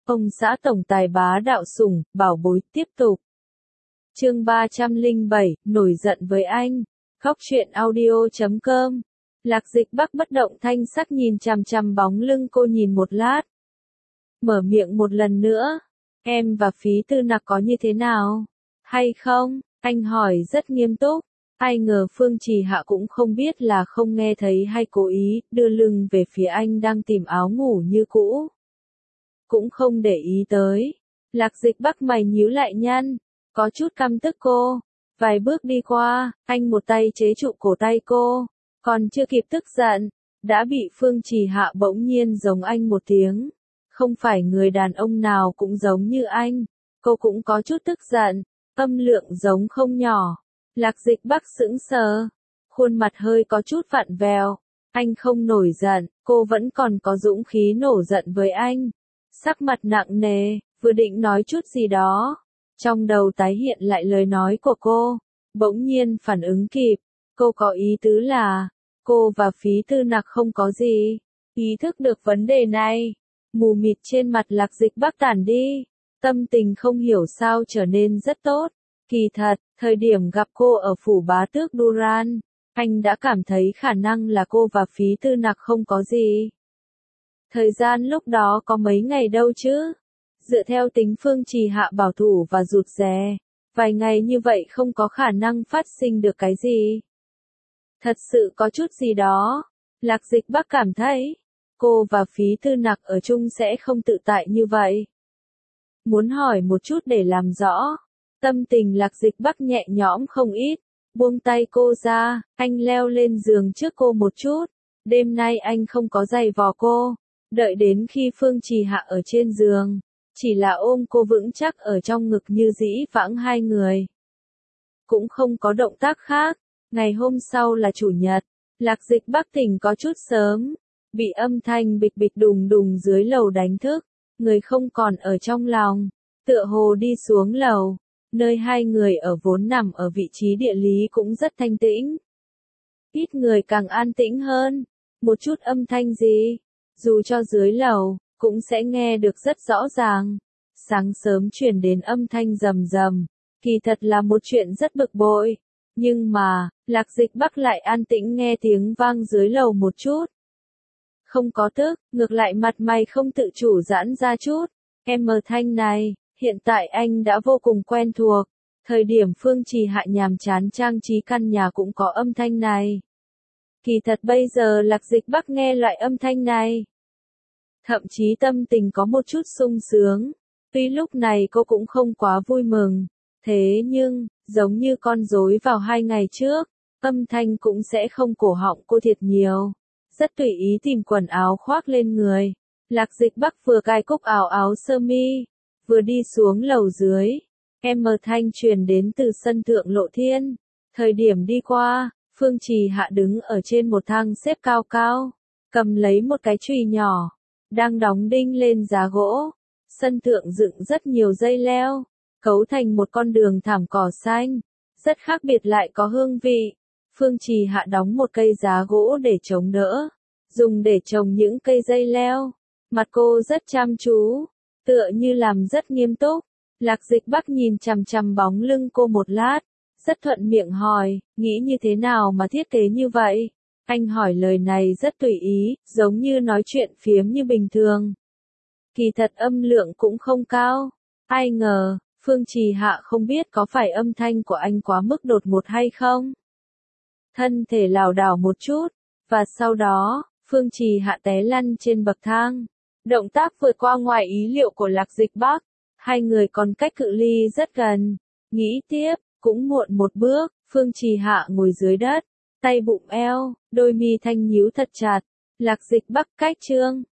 Ông xã tổng tài bá đạo sủng, bảo bối tiếp tục. Chương 307, nổi giận với anh. Khóc chuyện audio.com. Lạc Dịch Bắc bất động thanh sắc nhìn chằm chằm bóng lưng cô nhìn một lát. Mở miệng một lần nữa. Em và Phí Tư Nặc có như thế nào? Hay không? Anh hỏi rất nghiêm túc. Ai ngờ Phương Trì Hạ cũng không biết là không nghe thấy hay cố ý, đưa lưng về phía anh đang tìm áo ngủ như cũ. Cũng không để ý tới. Lạc Dịch Bắc mày nhíu lại nhăn, có chút căm tức cô. Vài bước đi qua, anh một tay chế trụ cổ tay cô, còn chưa kịp tức giận, đã bị Phương Trì Hạ bỗng nhiên giống anh một tiếng. Không phải người đàn ông nào cũng giống như anh, cô cũng có chút tức giận, âm lượng giống không nhỏ. Lạc Dịch Bắc sững sờ, khuôn mặt hơi có chút vặn vẹo. Anh không nổi giận, cô vẫn còn có dũng khí nổi giận với anh. Sắc mặt nặng nề, vừa định nói chút gì đó. Trong đầu tái hiện lại lời nói của cô, bỗng nhiên phản ứng kịp. Cô có ý tứ là, cô và Phí Tư Nặc không có gì. Ý thức được vấn đề này, mù mịt trên mặt Lạc Dịch Bắc tản đi. Tâm tình không hiểu sao trở nên rất tốt. Kỳ thật, thời điểm gặp cô ở phủ bá tước Duran, anh đã cảm thấy khả năng là cô và Phí Tư Nặc không có gì. Thời gian lúc đó có mấy ngày đâu chứ. Dựa theo tính Phương Trì Hạ bảo thủ và rụt rè, vài ngày như vậy không có khả năng phát sinh được cái gì. Thật sự có chút gì đó. Lạc Dịch Bắc cảm thấy, cô và Phí Tư Nặc ở chung sẽ không tự tại như vậy. Muốn hỏi một chút để làm rõ. Tâm tình Lạc Dịch Bắc nhẹ nhõm không ít. Buông tay cô ra, anh leo lên giường trước cô một chút. Đêm nay anh không có giày vò cô. Đợi đến khi Phương Trì Hạ ở trên giường, chỉ là ôm cô vững chắc ở trong ngực như dĩ vãng hai người. Cũng không có động tác khác. Ngày hôm sau là chủ nhật, Lạc Dịch Bắc tỉnh có chút sớm, bị âm thanh bịch bịch đùng đùng dưới lầu đánh thức, người không còn ở trong lòng, tựa hồ đi xuống lầu, nơi hai người ở vốn nằm ở vị trí địa lý cũng rất thanh tĩnh. Ít người càng an tĩnh hơn, một chút âm thanh gì, dù cho dưới lầu, cũng sẽ nghe được rất rõ ràng. Sáng sớm truyền đến âm thanh rầm rầm, kỳ thật là một chuyện rất bực bội. Nhưng mà, Lạc Dịch Bắc lại an tĩnh nghe tiếng vang dưới lầu một chút. Không có tức, ngược lại mặt mày không tự chủ giãn ra chút. Em mờ thanh này, hiện tại anh đã vô cùng quen thuộc. Thời điểm Phương Trì Hạ nhàm chán trang trí căn nhà cũng có âm thanh này. Kỳ thật bây giờ Lạc Dịch Bắc nghe loại âm thanh này. Thậm chí tâm tình có một chút sung sướng. Tuy lúc này cô cũng không quá vui mừng. Thế nhưng, giống như con rối vào 2 ngày trước, âm thanh cũng sẽ không cổ họng cô thiệt nhiều. Rất tùy ý tìm quần áo khoác lên người. Lạc Dịch Bắc vừa cài cúc áo sơ mi, vừa đi xuống lầu dưới. Em mờ thanh truyền đến từ sân thượng Lộ Thiên. Thời điểm đi qua, Phương Trì Hạ đứng ở trên một thang xếp cao cao, cầm lấy một cái chùy nhỏ, đang đóng đinh lên giá gỗ. Sân thượng dựng rất nhiều dây leo, cấu thành một con đường thảm cỏ xanh, rất khác biệt lại có hương vị. Phương Trì Hạ đóng một cây giá gỗ để chống đỡ, dùng để trồng những cây dây leo. Mặt cô rất chăm chú, tựa như làm rất nghiêm túc. Lạc Dịch Bắc nhìn chằm chằm bóng lưng cô một lát, rất thuận miệng hỏi, nghĩ như thế nào mà thiết kế như vậy? Anh hỏi lời này rất tùy ý, giống như nói chuyện phiếm như bình thường. Kỳ thật âm lượng cũng không cao. Ai ngờ, Phương Trì Hạ không biết có phải âm thanh của anh quá mức đột ngột hay không? Thân thể lảo đảo một chút, và sau đó, Phương Trì Hạ té lăn trên bậc thang. Động tác vượt qua ngoài ý liệu của Lạc Dịch Bắc. Hai người còn cách cự ly rất gần. Nghĩ tiếp, cũng muộn một bước, Phương Trì Hạ ngồi dưới đất, tay bụng eo, đôi mi thanh nhíu thật chặt. Lạc Dịch Bắc cách chương.